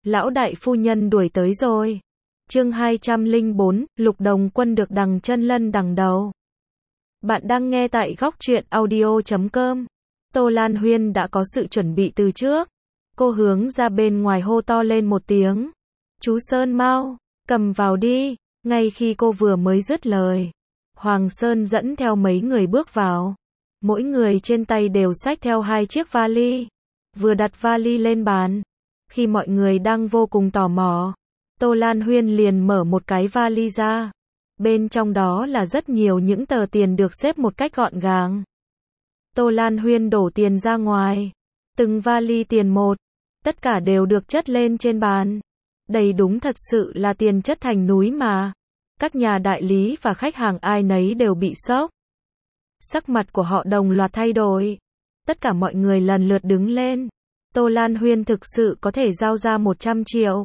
Lão đại phu nhân đuổi tới rồi. Chương 204, Lục Đồng Quân được đằng chân lân đằng đầu. Bạn đang nghe tại góc truyện audio.com. Tô Lan Huyên đã có sự chuẩn bị từ trước. Cô hướng ra bên ngoài hô to lên một tiếng. Chú Sơn mau, cầm vào đi. Ngay khi cô vừa mới dứt lời, Hoàng Sơn dẫn theo mấy người bước vào. Mỗi người trên tay đều xách theo 2 chiếc vali. Vừa đặt vali lên bàn, khi mọi người đang vô cùng tò mò, Tô Lan Huyên liền mở một cái vali ra. Bên trong đó là rất nhiều những tờ tiền được xếp một cách gọn gàng. Tô Lan Huyên đổ tiền ra ngoài. Từng vali tiền một, tất cả đều được chất lên trên bàn. Đây đúng thật sự là tiền chất thành núi mà. Các nhà đại lý và khách hàng ai nấy đều bị sốc. Sắc mặt của họ đồng loạt thay đổi. Tất cả mọi người lần lượt đứng lên. Tô Lan Huyên thực sự có thể giao ra 100 triệu.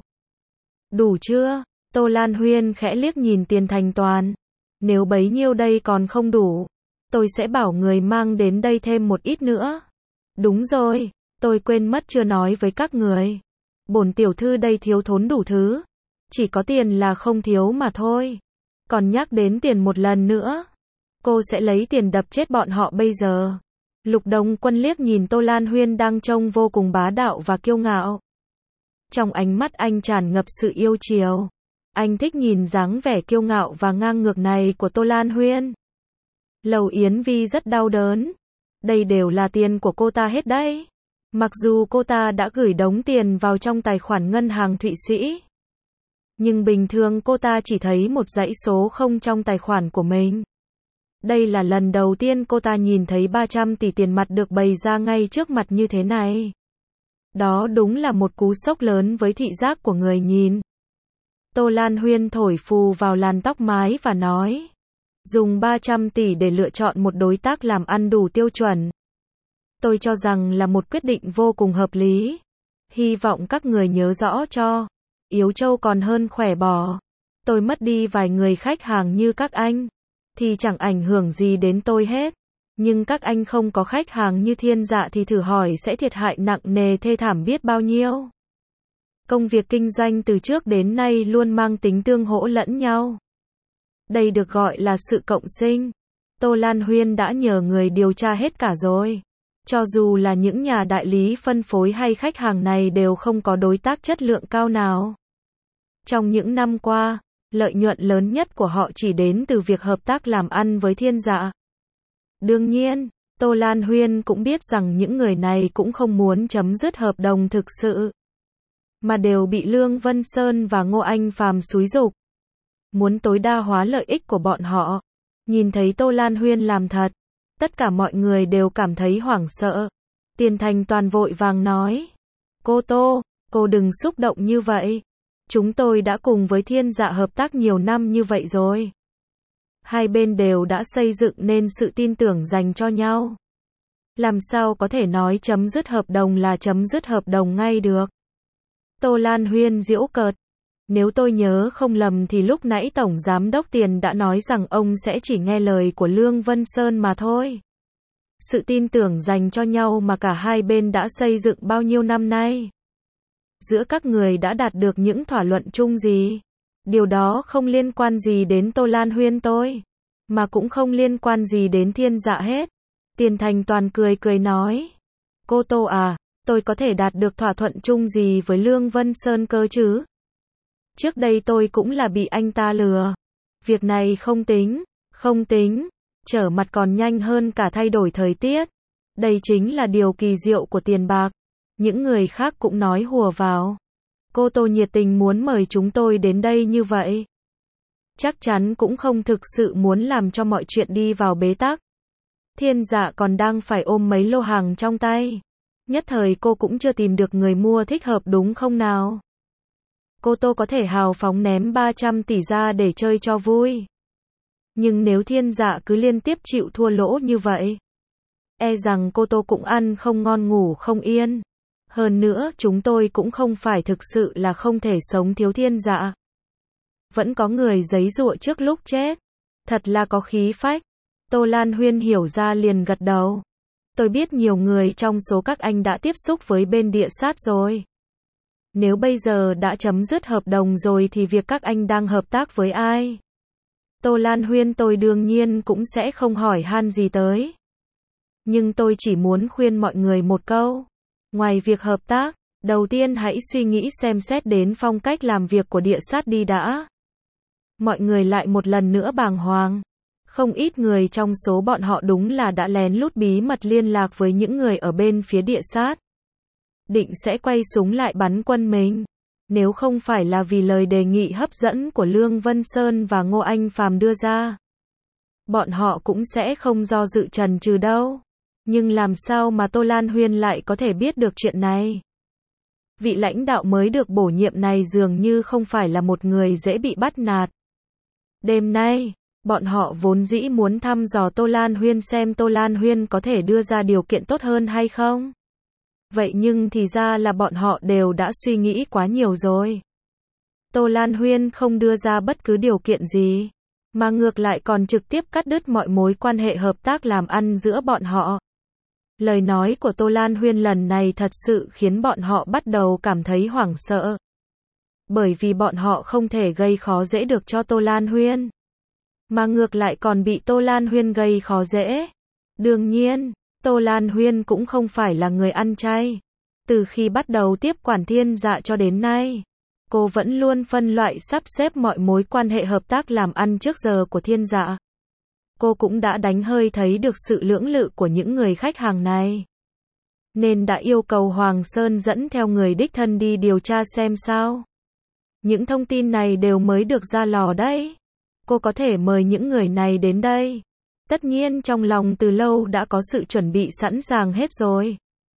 Đủ chưa? Tô Lan Huyên khẽ liếc nhìn tiền thanh toán. Nếu bấy nhiêu đây còn không đủ, tôi sẽ bảo người mang đến đây thêm một ít nữa. Đúng rồi, tôi quên mất chưa nói với các người. Bổn tiểu thư đây thiếu thốn đủ thứ. Chỉ có tiền là không thiếu mà thôi. Còn nhắc đến tiền một lần nữa, cô sẽ lấy tiền đập chết bọn họ bây giờ. Lục Đồng Quân liếc nhìn Tô Lan Huyên đang trông vô cùng bá đạo và kiêu ngạo. Trong ánh mắt anh tràn ngập sự yêu chiều. Anh thích nhìn dáng vẻ kiêu ngạo và ngang ngược này của Tô Lan Huyên. Lầu Yến Vi rất đau đớn. Đây đều là tiền của cô ta hết đấy. Mặc dù cô ta đã gửi đống tiền vào trong tài khoản ngân hàng Thụy Sĩ, nhưng bình thường cô ta chỉ thấy một dãy số không trong tài khoản của mình. Đây là lần đầu tiên cô ta nhìn thấy 300 tỷ tiền mặt được bày ra ngay trước mặt như thế này. Đó đúng là một cú sốc lớn với thị giác của người nhìn. Tô Lan Huyên thổi phù vào làn tóc mái và nói. Dùng 300 tỷ để lựa chọn một đối tác làm ăn đủ tiêu chuẩn. Tôi cho rằng là một quyết định vô cùng hợp lý. Hy vọng các người nhớ rõ cho. Yếu trâu còn hơn khỏe bò. Tôi mất đi vài người khách hàng như các anh, thì chẳng ảnh hưởng gì đến tôi hết. Nhưng các anh không có khách hàng như Thiên Dạ thì thử hỏi sẽ thiệt hại nặng nề thê thảm biết bao nhiêu. Công việc kinh doanh từ trước đến nay luôn mang tính tương hỗ lẫn nhau. Đây được gọi là sự cộng sinh. Tô Lan Huyên đã nhờ người điều tra hết cả rồi. Cho dù là những nhà đại lý phân phối hay khách hàng này đều không có đối tác chất lượng cao nào. Trong những năm qua, lợi nhuận lớn nhất của họ chỉ đến từ việc hợp tác làm ăn với Thiên Dạ. Đương nhiên, Tô Lan Huyên cũng biết rằng những người này cũng không muốn chấm dứt hợp đồng thực sự, mà đều bị Lương Vân Sơn và Ngô Anh Phàm xúi giục. Muốn tối đa hóa lợi ích của bọn họ. Nhìn thấy Tô Lan Huyên làm thật, tất cả mọi người đều cảm thấy hoảng sợ. Tiền Thành Toàn vội vàng nói. Cô Tô, cô đừng xúc động như vậy. Chúng tôi đã cùng với Thiên Dạ hợp tác nhiều năm như vậy rồi. Hai bên đều đã xây dựng nên sự tin tưởng dành cho nhau. Làm sao có thể nói chấm dứt hợp đồng là chấm dứt hợp đồng ngay được. Tô Lan Huyên giễu cợt. Nếu tôi nhớ không lầm thì lúc nãy Tổng Giám đốc Tiền đã nói rằng ông sẽ chỉ nghe lời của Lương Vân Sơn mà thôi. Sự tin tưởng dành cho nhau mà cả hai bên đã xây dựng bao nhiêu năm nay. Giữa các người đã đạt được những thỏa thuận chung gì? Điều đó không liên quan gì đến Tô Lan Huyên tôi, mà cũng không liên quan gì đến Thiên Dạ hết. Tiền Thành Toàn cười cười nói. Cô Tô à, tôi có thể đạt được thỏa thuận chung gì với Lương Vân Sơn cơ chứ? Trước đây tôi cũng là bị anh ta lừa. Việc này không tính, trở mặt còn nhanh hơn cả thay đổi thời tiết. Đây chính là điều kỳ diệu của tiền bạc. Những người khác cũng nói hùa vào. Cô Tô nhiệt tình muốn mời chúng tôi đến đây như vậy. Chắc chắn cũng không thực sự muốn làm cho mọi chuyện đi vào bế tắc. Thiên Dạ còn đang phải ôm mấy lô hàng trong tay. Nhất thời cô cũng chưa tìm được người mua thích hợp đúng không nào? Cô Tô có thể hào phóng ném 300 tỷ ra để chơi cho vui. Nhưng nếu Thiên Dạ cứ liên tiếp chịu thua lỗ như vậy, e rằng cô Tô cũng ăn không ngon ngủ không yên. Hơn nữa chúng tôi cũng không phải thực sự là không thể sống thiếu Thiên Dạ. Vẫn có người giấy giụa trước lúc chết. Thật là có khí phách. Tô Lan Huyên hiểu ra liền gật đầu. Tôi biết nhiều người trong số các anh đã tiếp xúc với bên địa sát rồi. Nếu bây giờ đã chấm dứt hợp đồng rồi thì việc các anh đang hợp tác với ai? Tô Lan Huyên tôi đương nhiên cũng sẽ không hỏi han gì tới. Nhưng tôi chỉ muốn khuyên mọi người một câu. Ngoài việc hợp tác, đầu tiên hãy suy nghĩ xem xét đến phong cách làm việc của địa sát đi đã. Mọi người lại một lần nữa bàng hoàng. Không ít người trong số bọn họ đúng là đã lén lút bí mật liên lạc với những người ở bên phía địa sát. Định sẽ quay súng lại bắn quân mình. Nếu không phải là vì lời đề nghị hấp dẫn của Lương Vân Sơn và Ngô Anh Phàm đưa ra, bọn họ cũng sẽ không do dự chần chừ đâu. Nhưng làm sao mà Tô Lan Huyên lại có thể biết được chuyện này? Vị lãnh đạo mới được bổ nhiệm này dường như không phải là một người dễ bị bắt nạt. Đêm nay, bọn họ vốn dĩ muốn thăm dò Tô Lan Huyên xem Tô Lan Huyên có thể đưa ra điều kiện tốt hơn hay không. Vậy nhưng thì ra là bọn họ đều đã suy nghĩ quá nhiều rồi. Tô Lan Huyên không đưa ra bất cứ điều kiện gì, mà ngược lại còn trực tiếp cắt đứt mọi mối quan hệ hợp tác làm ăn giữa bọn họ. Lời nói của Tô Lan Huyên lần này thật sự khiến bọn họ bắt đầu cảm thấy hoảng sợ. Bởi vì bọn họ không thể gây khó dễ được cho Tô Lan Huyên, mà ngược lại còn bị Tô Lan Huyên gây khó dễ. Đương nhiên, Tô Lan Huyên cũng không phải là người ăn chay. Từ khi bắt đầu tiếp quản Thiên Dạ cho đến nay, cô vẫn luôn phân loại sắp xếp mọi mối quan hệ hợp tác làm ăn trước giờ của Thiên Dạ. Cô cũng đã đánh hơi thấy được sự lưỡng lự của những người khách hàng này, nên đã yêu cầu Hoàng Sơn dẫn theo người đích thân đi điều tra xem sao. Những thông tin này đều mới được ra lò đấy. Cô có thể mời những người này đến đây. Tất nhiên trong lòng từ lâu đã có sự chuẩn bị sẵn sàng hết rồi.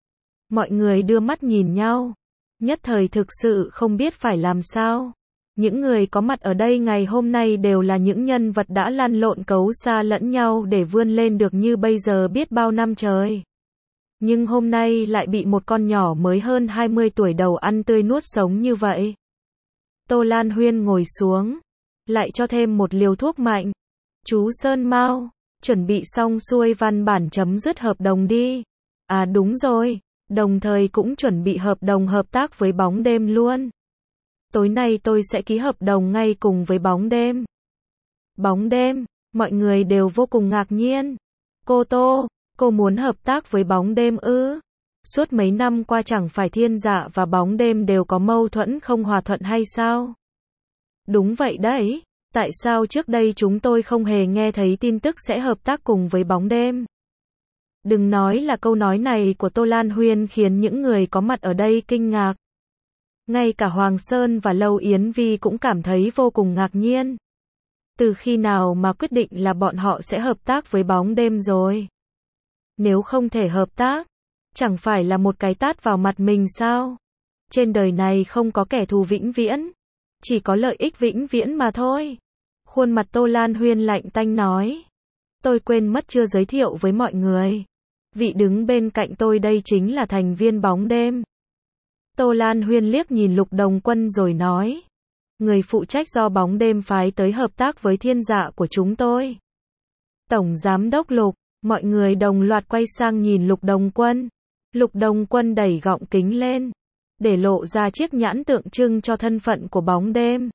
Mọi người đưa mắt nhìn nhau, nhất thời thực sự không biết phải làm sao. Những người có mặt ở đây ngày hôm nay đều là những nhân vật đã lăn lộn cấu xa lẫn nhau để vươn lên được như bây giờ biết bao năm trời. Nhưng hôm nay lại bị một con nhỏ mới hơn 20 tuổi đầu ăn tươi nuốt sống như vậy. Tô Lan Huyên ngồi xuống, lại cho thêm một liều thuốc mạnh. Chú Sơn Mao, chuẩn bị xong xuôi văn bản chấm dứt hợp đồng đi. À đúng rồi, đồng thời cũng chuẩn bị hợp đồng hợp tác với Bóng Đêm luôn. Tối nay tôi sẽ ký hợp đồng ngay cùng với Bóng Đêm. Bóng Đêm, mọi người đều vô cùng ngạc nhiên. Cô Tô, cô muốn hợp tác với Bóng Đêm ư? Suốt mấy năm qua chẳng phải Thiên Dạ và Bóng Đêm đều có mâu thuẫn không hòa thuận hay sao? Đúng vậy đấy, tại sao trước đây chúng tôi không hề nghe thấy tin tức sẽ hợp tác cùng với Bóng Đêm? Đừng nói là câu nói này của Tô Lan Huyên khiến những người có mặt ở đây kinh ngạc. Ngay cả Hoàng Sơn và Lâu Yến Vi cũng cảm thấy vô cùng ngạc nhiên. Từ khi nào mà quyết định là bọn họ sẽ hợp tác với Bóng Đêm rồi? Nếu không thể hợp tác, chẳng phải là một cái tát vào mặt mình sao? Trên đời này không có kẻ thù vĩnh viễn, chỉ có lợi ích vĩnh viễn mà thôi. Khuôn mặt Tô Lan Huyên lạnh tanh nói. Tôi quên mất chưa giới thiệu với mọi người. Vị đứng bên cạnh tôi đây chính là thành viên Bóng Đêm. Tô Lan Huyên liếc nhìn Lục Đồng Quân rồi nói. Người phụ trách do Bóng Đêm phái tới hợp tác với Thiên Dạ của chúng tôi. Tổng Giám đốc Lục, mọi người đồng loạt quay sang nhìn Lục Đồng Quân. Lục Đồng Quân đẩy gọng kính lên, để lộ ra chiếc nhãn tượng trưng cho thân phận của Bóng Đêm.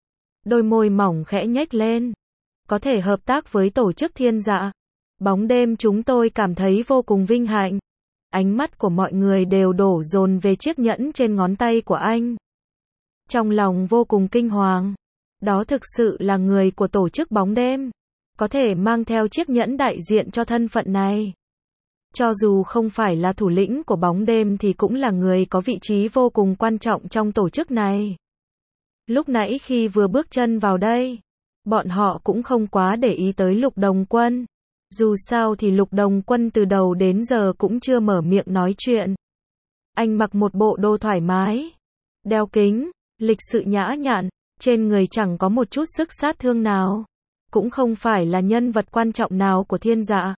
Đôi môi mỏng khẽ nhếch lên. Có thể hợp tác với tổ chức Thiên Dạ, Bóng Đêm chúng tôi cảm thấy vô cùng vinh hạnh. Ánh mắt của mọi người đều đổ dồn về chiếc nhẫn trên ngón tay của anh. Trong lòng vô cùng kinh hoàng. Đó thực sự là người của tổ chức Bóng Đêm, có thể mang theo chiếc nhẫn đại diện cho thân phận này. Cho dù không phải là thủ lĩnh của Bóng Đêm thì cũng là người có vị trí vô cùng quan trọng trong tổ chức này. Lúc nãy khi vừa bước chân vào đây, bọn họ cũng không quá để ý tới Lục Đồng Quân. Dù sao thì Lục Đồng Quân từ đầu đến giờ cũng chưa mở miệng nói chuyện. Anh mặc một bộ đồ thoải mái, đeo kính, lịch sự nhã nhặn, trên người chẳng có một chút sức sát thương nào, cũng không phải là nhân vật quan trọng nào của Thiên Dạ.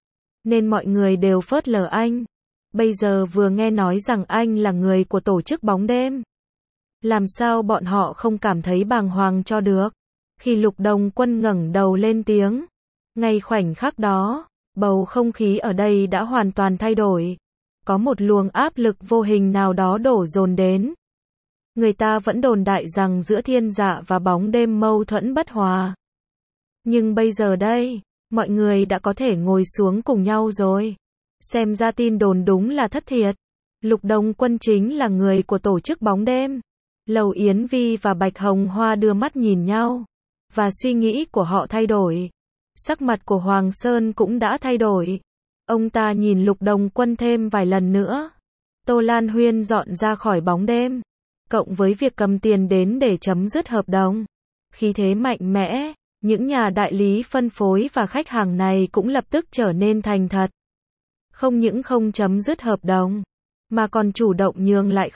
Nên mọi người đều phớt lờ anh. Bây giờ vừa nghe nói rằng anh là người của tổ chức Bóng Đêm, làm sao bọn họ không cảm thấy bàng hoàng cho được. Khi Lục Đồng Quân ngẩng đầu lên tiếng, ngay khoảnh khắc đó, bầu không khí ở đây đã hoàn toàn thay đổi. Có một luồng áp lực vô hình nào đó đổ dồn đến. Người ta vẫn đồn đại rằng giữa Thiên Dạ và Bóng Đêm mâu thuẫn bất hòa. Nhưng bây giờ đây, mọi người đã có thể ngồi xuống cùng nhau rồi. Xem ra tin đồn đúng là thất thiệt. Lục Đồng Quân chính là người của tổ chức Bóng Đêm. Lầu Yến Vi và Bạch Hồng Hoa đưa mắt nhìn nhau. Và suy nghĩ của họ thay đổi. Sắc mặt của Hoàng Sơn cũng đã thay đổi. Ông ta nhìn Lục Đồng Quân thêm vài lần nữa. Tô Lan Huyên dọn ra khỏi Bóng Đêm. Cộng với việc cầm tiền đến để chấm dứt hợp đồng. Khí thế mạnh mẽ, những nhà đại lý phân phối và khách hàng này cũng lập tức trở nên thành thật. Không những không chấm dứt hợp đồng, mà còn chủ động nhường lại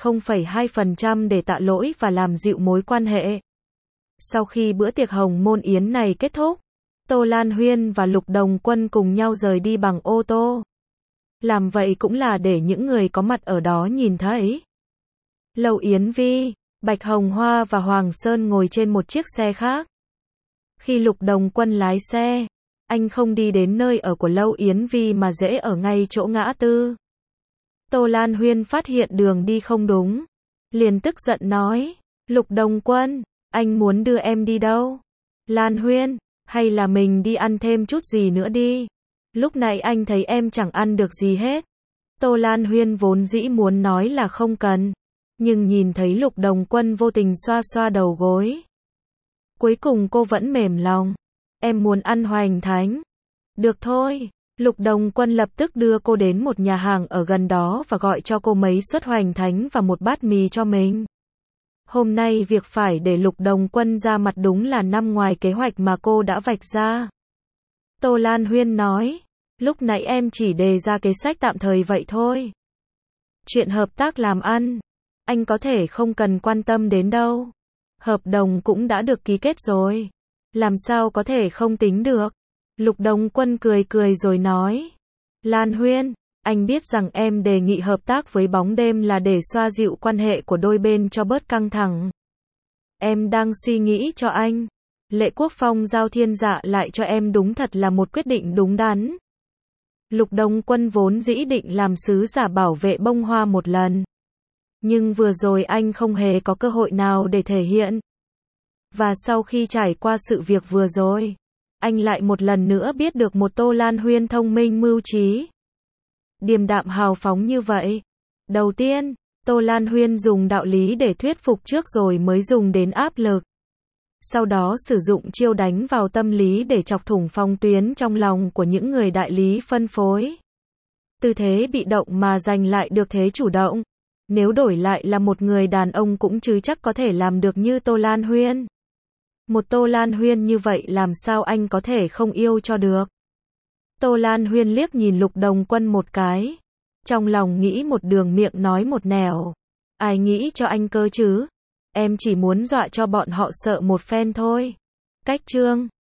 0,2% để tạ lỗi và làm dịu mối quan hệ. Sau khi bữa tiệc hồng môn yến này kết thúc, Tô Lan Huyên và Lục Đồng Quân cùng nhau rời đi bằng ô tô. Làm vậy cũng là để những người có mặt ở đó nhìn thấy. Lầu Yến Vi, Bạch Hồng Hoa và Hoàng Sơn ngồi trên một chiếc xe khác. Khi Lục Đồng Quân lái xe, anh không đi đến nơi ở của Lâu Yến Vi mà dễ ở ngay chỗ ngã tư. Tô Lan Huyên phát hiện đường đi không đúng. Liền tức giận nói, Lục Đồng Quân, anh muốn đưa em đi đâu? Lan Huyên, hay là mình đi ăn thêm chút gì nữa đi? Lúc nãy anh thấy em chẳng ăn được gì hết. Tô Lan Huyên vốn dĩ muốn nói là không cần. Nhưng nhìn thấy Lục Đồng Quân vô tình xoa xoa đầu gối. Cuối cùng cô vẫn mềm lòng. Em muốn ăn hoành thánh. Được thôi. Lục Đồng Quân lập tức đưa cô đến một nhà hàng ở gần đó và gọi cho cô mấy suất hoành thánh và một bát mì cho mình. Hôm nay việc phải để Lục Đồng Quân ra mặt đúng là nằm ngoài kế hoạch mà cô đã vạch ra. Tô Lan Huyên nói, lúc nãy em chỉ đề ra kế sách tạm thời vậy thôi. Chuyện hợp tác làm ăn, anh có thể không cần quan tâm đến đâu. Hợp đồng cũng đã được ký kết rồi. Làm sao có thể không tính được? Lục Đồng Quân cười cười rồi nói. Lan Huyên, anh biết rằng em đề nghị hợp tác với Bóng Đêm là để xoa dịu quan hệ của đôi bên cho bớt căng thẳng. Em đang suy nghĩ cho anh. Lệ Quốc Phong giao Thiên Dạ lại cho em đúng thật là một quyết định đúng đắn. Lục Đồng Quân vốn dĩ định làm sứ giả bảo vệ bông hoa một lần. Nhưng vừa rồi anh không hề có cơ hội nào để thể hiện. Và sau khi trải qua sự việc vừa rồi, anh lại một lần nữa biết được một Tô Lan Huyên thông minh mưu trí. Điềm đạm hào phóng như vậy. Đầu tiên, Tô Lan Huyên dùng đạo lý để thuyết phục trước rồi mới dùng đến áp lực. Sau đó sử dụng chiêu đánh vào tâm lý để chọc thủng phong tuyến trong lòng của những người đại lý phân phối. Từ thế bị động mà giành lại được thế chủ động. Nếu đổi lại là một người đàn ông cũng chứ chắc có thể làm được như Tô Lan Huyên. Một Tô Lan Huyên như vậy làm sao anh có thể không yêu cho được. Tô Lan Huyên liếc nhìn Lục Đồng Quân một cái. Trong lòng nghĩ một đường miệng nói một nẻo. Ai nghĩ cho anh cơ chứ? Em chỉ muốn dọa cho bọn họ sợ một phen thôi. Cách chương